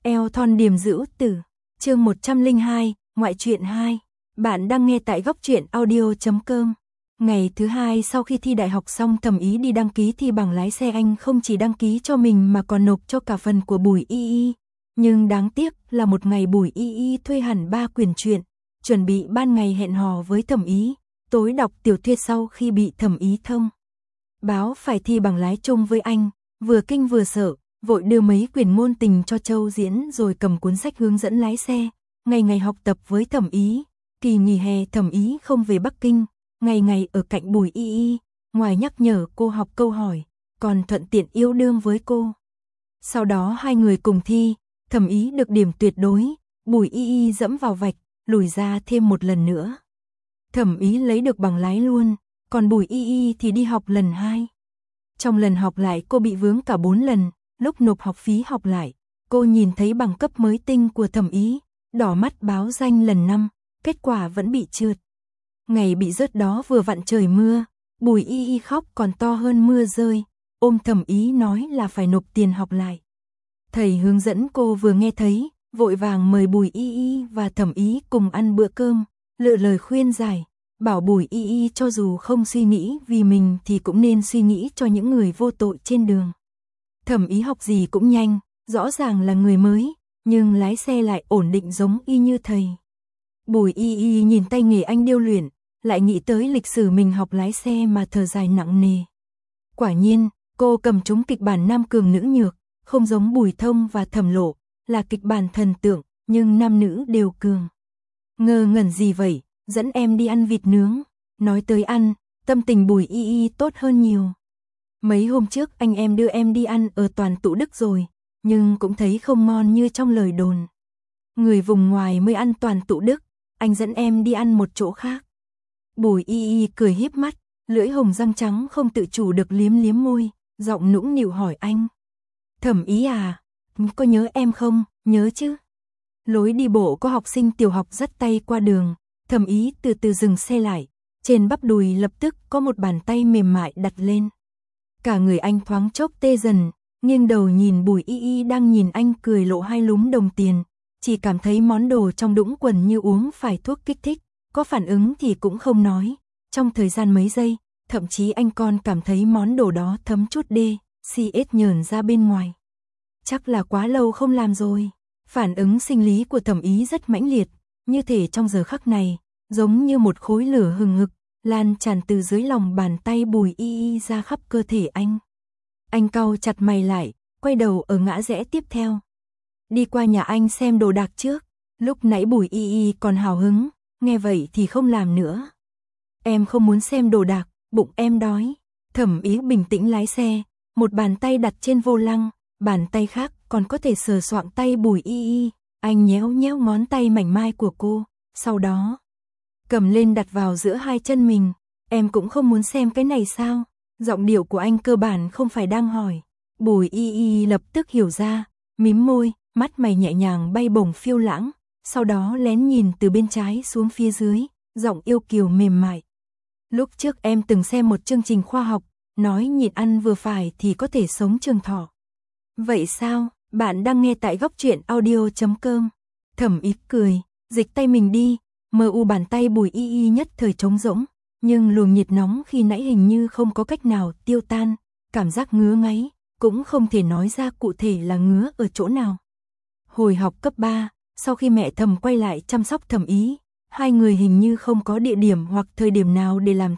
Eo thon điềm dữ tử, chương 102, ngoại truyện 2. Bạn đang nghe tại góc truyện audio.com. Ngày thứ hai sau khi thi đại học xong, Thẩm Ý đi đăng ký thi bằng lái xe. Anh không chỉ đăng ký cho mình mà còn nộp cho cả phần của Bùi Y Y. Nhưng đáng tiếc là một ngày Bùi Y Y thuê hẳn 3 quyển truyện, chuẩn bị ban ngày hẹn hò với Thẩm Ý, tối đọc tiểu thuyết. Sau khi bị Thẩm Ý thông báo phải thi bằng lái chung với anh, vừa kinh vừa sợ, vội đưa mấy quyển ngôn tình cho Châu diễn rồi cầm cuốn sách hướng dẫn lái xe, ngày ngày học tập với Thẩm Ý. Kỳ nghỉ hè Thẩm Ý không về Bắc Kinh, ngày ngày ở cạnh Bùi Y Y, ngoài nhắc nhở cô học câu hỏi, còn thuận tiện yêu đương với cô. Sau đó hai người cùng thi, Thẩm Ý được điểm tuyệt đối, Bùi Y Y dẫm vào vạch, lùi ra thêm một lần nữa. Thẩm Ý lấy được bằng lái luôn, còn Bùi Y Y thì đi học lần 2. Trong lần học lại cô bị vướng cả 4 lần, lúc nộp học phí học lại, cô nhìn thấy bằng cấp mới tinh của Thẩm Ý, đỏ mắt báo danh lần 5, kết quả vẫn bị trượt. Ngày bị rớt đó vừa vặn trời mưa, Bùi Y Y khóc còn to hơn mưa rơi, ôm Thẩm Ý nói là phải nộp tiền học lại. Thầy hướng dẫn cô vừa nghe thấy, vội vàng mời Bùi Y Y và Thẩm Ý cùng ăn bữa cơm, lựa lời khuyên giải, bảo Bùi Y Y cho dù không suy nghĩ vì mình thì cũng nên suy nghĩ cho những người vô tội trên đường. Thẩm Ý học gì cũng nhanh, rõ ràng là người mới, nhưng lái xe lại ổn định giống y như thầy. Bùi Y Y nhìn tay nghề anh điêu luyện, lại nghĩ tới lịch sử mình học lái xe mà thở dài nặng nề. Quả nhiên, cô cầm trúng kịch bản nam cường nữ nhược, không giống Bùi Thông và Thẩm Lộ, là kịch bản thần tượng, nhưng nam nữ đều cường. Ngơ ngẩn gì vậy, dẫn em đi ăn vịt nướng. Nói tới ăn, tâm tình Bùi Y Y tốt hơn nhiều. Mấy hôm trước anh em đưa em đi ăn ở Toàn Tụ Đức rồi, nhưng cũng thấy không ngon như trong lời đồn. Người vùng ngoài mới ăn Toàn Tụ Đức, anh dẫn em đi ăn một chỗ khác. Bùi Y Y cười híp mắt, lưỡi hồng răng trắng không tự chủ được liếm liếm môi, giọng nũng nịu hỏi anh. Thẩm Ý à, có nhớ em không? Nhớ chứ. Lối đi bộ có học sinh tiểu học dắt tay qua đường, Thẩm Ý từ từ dừng xe lại, trên bắp đùi lập tức có một bàn tay mềm mại đặt lên. Cả người anh thoáng chốc tê dần, nghiêng đầu nhìn Bùi Y Y đang nhìn anh cười lộ 2 lúm đồng tiền, chỉ cảm thấy món đồ trong đũng quần như uống phải thuốc kích thích, có phản ứng thì cũng không nói. Trong thời gian mấy giây, thậm chí anh còn cảm thấy món đồ đó thấm chút CS nhờn ra bên ngoài. Chắc là quá lâu không làm rồi. Phản ứng sinh lý của Thẩm Ý rất mãnh liệt, như thể trong giờ khắc này, giống như một khối lửa hừng hực, lan tràn từ dưới lòng bàn tay Bùi Y Y ra khắp cơ thể anh. Anh cau chặt mày lại, quay đầu ở ngã rẽ tiếp theo. Đi qua nhà anh xem đồ đạc trước. Lúc nãy Bùi Y Y còn hào hứng, nghe vậy thì không làm nữa. Em không muốn xem đồ đạc, bụng em đói. Thẩm Ý bình tĩnh lái xe, một bàn tay đặt trên vô lăng, bàn tay khác còn có thể sờ soạng tay Bùi Y Y. Anh nhéo nhéo ngón tay mảnh mai của cô, sau đó cầm lên đặt vào giữa hai chân mình. Em cũng không muốn xem cái này sao? Giọng điệu của anh cơ bản không phải đang hỏi. Bùi Y Y lập tức hiểu ra, mím môi, mắt mày nhẹ nhàng bay bổng phiêu lãng, sau đó lén nhìn từ bên trái xuống phía dưới, giọng yêu kiều mềm mại. Lúc trước em từng xem một chương trình khoa học, nói nhịn ăn vừa phải thì có thể sống trường thọ. Vậy sao? Bạn đang nghe tại góc truyện audio.com. Thẩm Ý cười, dịch tay mình đi, bàn tay Bùi Y Y nhất thời trống rỗng, nhưng luồng nhiệt nóng khi nãy hình như không có cách nào tiêu tan, cảm giác ngứa ngáy, cũng không thể nói ra cụ thể là ngứa ở chỗ nào. Hồi học cấp 3, sau khi mẹ Thẩm quay lại chăm sóc Thẩm Ý, hai người hình như không có địa điểm hoặc thời điểm nào để làm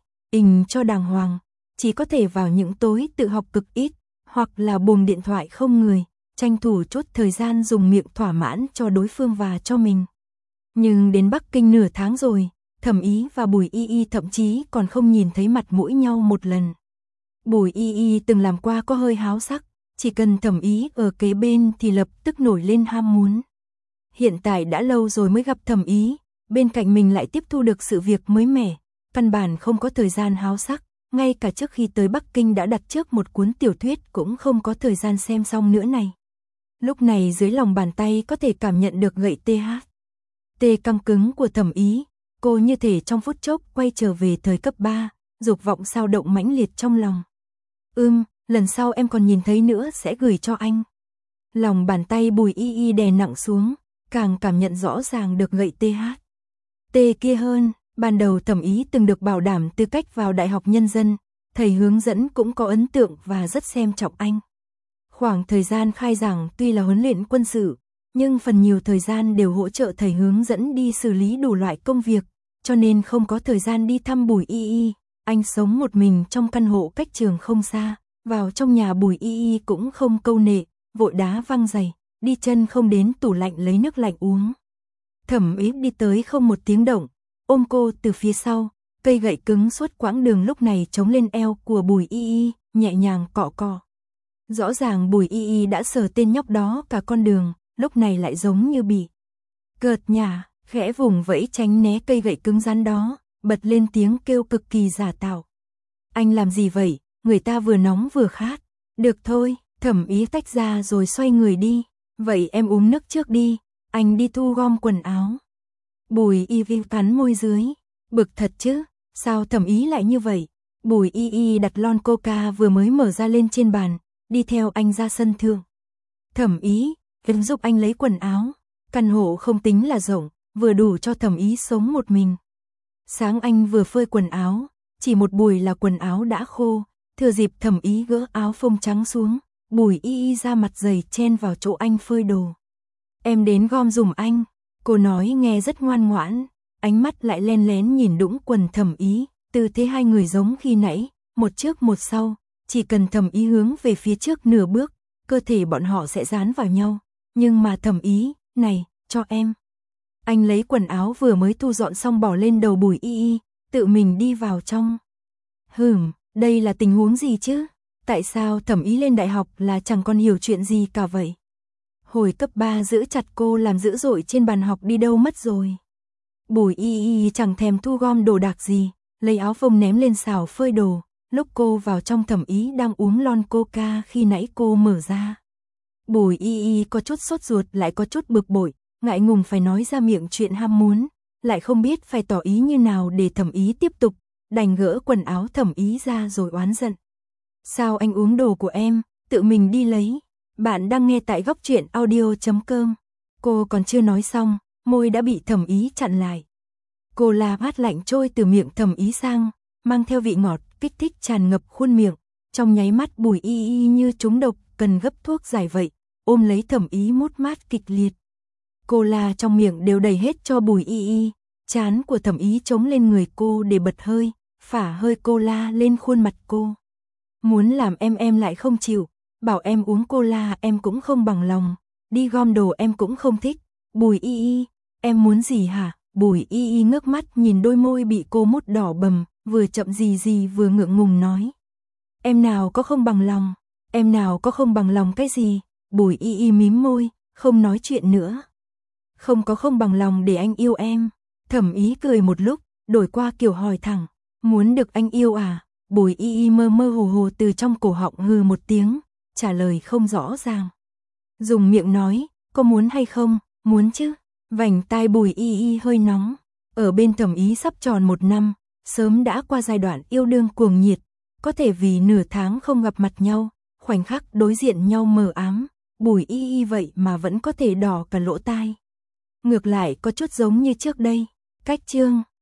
cho đàng hoàng, chỉ có thể vào những tối tự học cực ít, hoặc là buồng điện thoại không người, tranh thủ chốt thời gian dùng miệng thỏa mãn cho đối phương và cho mình. Nhưng đến Bắc Kinh nửa tháng rồi, Thẩm Ý và Bùi Y Y thậm chí còn không nhìn thấy mặt mũi nhau một lần. Bùi Y Y từng làm qua có hơi háo sắc, chỉ cần Thẩm Ý ở kế bên thì lập tức nổi lên ham muốn. Hiện tại đã lâu rồi mới gặp Thẩm Ý, bên cạnh mình lại tiếp thu được sự việc mới mẻ, căn bản không có thời gian háo sắc, ngay cả trước khi tới Bắc Kinh đã đặt trước một cuốn tiểu thuyết cũng không có thời gian xem xong nữa này. Lúc này dưới lòng bàn tay có thể cảm nhận được gậy tê căng cứng của Thẩm Ý, cô như thể trong phút chốc quay trở về thời cấp 3, dục vọng sao động mãnh liệt trong lòng. Lần sau em còn nhìn thấy nữa sẽ gửi cho anh. Lòng bàn tay Bùi Y Y đè nặng xuống, càng cảm nhận rõ ràng được gậy THT kia hơn. Ban đầu Thẩm Ý từng được bảo đảm tư cách vào Đại học Nhân dân, thầy hướng dẫn cũng có ấn tượng và rất xem trọng anh. Khoảng thời gian khai giảng tuy là huấn luyện quân sự, nhưng phần nhiều thời gian đều hỗ trợ thầy hướng dẫn đi xử lý đủ loại công việc, cho nên không có thời gian đi thăm Bùi Y Y. Anh sống một mình trong căn hộ cách trường không xa, vào trong nhà Bùi Y Y cũng không câu nệ, vội đá văng giày, đi chân không đến tủ lạnh lấy nước lạnh uống. Thẩm Ý đi tới không một tiếng động, ôm cô từ phía sau, cây gậy cứng suốt quãng đường lúc này chống lên eo của Bùi Y Y, nhẹ nhàng cọ cọ. Rõ ràng Bùi Y Y đã sờ tên nhóc đó cả con đường, lúc này lại giống như bị cợt nhả, khẽ vùng vẫy tránh né cây gậy cứng rắn đó, bật lên tiếng kêu cực kỳ giả tạo. Anh làm gì vậy, người ta vừa nóng vừa khát. Được thôi, Thẩm Ý tách ra rồi xoay người đi. Vậy em uống nước trước đi, anh đi thu gom quần áo. Bùi Y Y cắn môi dưới, bực thật chứ, sao Thẩm Ý lại như vậy? Bùi Y Y đặt lon coca vừa mới mở ra lên trên bàn, đi theo anh ra sân thượng. Thẩm Ý, em giúp anh lấy quần áo. Căn hộ không tính là rộng, vừa đủ cho Thẩm Ý sống một mình. Sáng anh vừa phơi quần áo, chỉ một buổi là quần áo đã khô, thừa dịp Thẩm Ý gỡ áo phông trắng xuống, Bùi Y Y ra mặt dày chen vào chỗ anh phơi đồ. Em đến gom dùm anh, cô nói nghe rất ngoan ngoãn, ánh mắt lại len lén nhìn đũng quần Thẩm Ý, tư thế hai người giống khi nãy, một trước một sau, chỉ cần Thẩm Ý hướng về phía trước nửa bước, cơ thể bọn họ sẽ dán vào nhau, nhưng mà Thẩm Ý, này, cho em. Anh lấy quần áo vừa mới thu dọn xong bỏ lên đầu Bùi Y Y, tự mình đi vào trong. Đây là tình huống gì chứ? Tại sao Thẩm Ý lên đại học là chẳng còn hiểu chuyện gì cả vậy? Hồi cấp 3 giữ chặt cô làm dữ dội trên bàn học đi đâu mất rồi? Bùi Y Y chẳng thèm thu gom đồ đạc gì, lấy áo phông ném lên xào phơi đồ, lúc cô vào trong Thẩm Ý đang uống lon coca khi nãy cô mở ra. Bùi Y Y có chút sốt ruột lại có chút bực bội, ngại ngùng phải nói ra miệng chuyện ham muốn, lại không biết phải tỏ ý như nào để Thẩm Ý tiếp tục, đành gỡ quần áo Thẩm Ý ra rồi oán giận. Sao anh uống đồ của em, tự mình đi lấy. Bạn đang nghe tại Góc Truyện Audio.com. Cô còn chưa nói xong, môi đã bị Thẩm Ý chặn lại. Cô la mát lạnh trôi từ miệng Thẩm Ý sang, mang theo vị ngọt, kích thích tràn ngập khuôn miệng. Trong nháy mắt Bùi Y Y như trúng độc, cần gấp thuốc giải vậy, ôm lấy Thẩm Ý mút mát kịch liệt. Cô la trong miệng đều đầy hết cho Bùi Y Y, trán của Thẩm Ý chống lên người cô để bật hơi, phả hơi cô la lên khuôn mặt cô. Muốn làm em lại không chịu, bảo em uống cola em cũng không bằng lòng, đi gom đồ em cũng không thích. Bùi Y Y, em muốn gì hả? Bùi Y Y ngước mắt nhìn đôi môi bị cô mút đỏ bầm, vừa chậm gì vừa ngượng ngùng nói. Em nào có không bằng lòng, em nào có không bằng lòng cái gì? Bùi Y Y mím môi, không nói chuyện nữa. Không có không bằng lòng để anh yêu em. Thẩm Ý cười một lúc, đổi qua kiểu hỏi thẳng, muốn được anh yêu à? Bùi Y Y mơ mơ hồ hồ từ trong cổ họng hừ một tiếng, trả lời không rõ ràng. Dùng miệng nói, có muốn hay không? Muốn chứ. Vành tai Bùi Y Y hơi nóng. Ở bên Thẩm Ý sắp tròn 1 năm, sớm đã qua giai đoạn yêu đương cuồng nhiệt, có thể vì nửa tháng không gặp mặt nhau, khoảnh khắc đối diện nhau mờ ám, Bùi Y Y vậy mà vẫn có thể đỏ cả lỗ tai. Ngược lại có chút giống như trước đây. Cách chương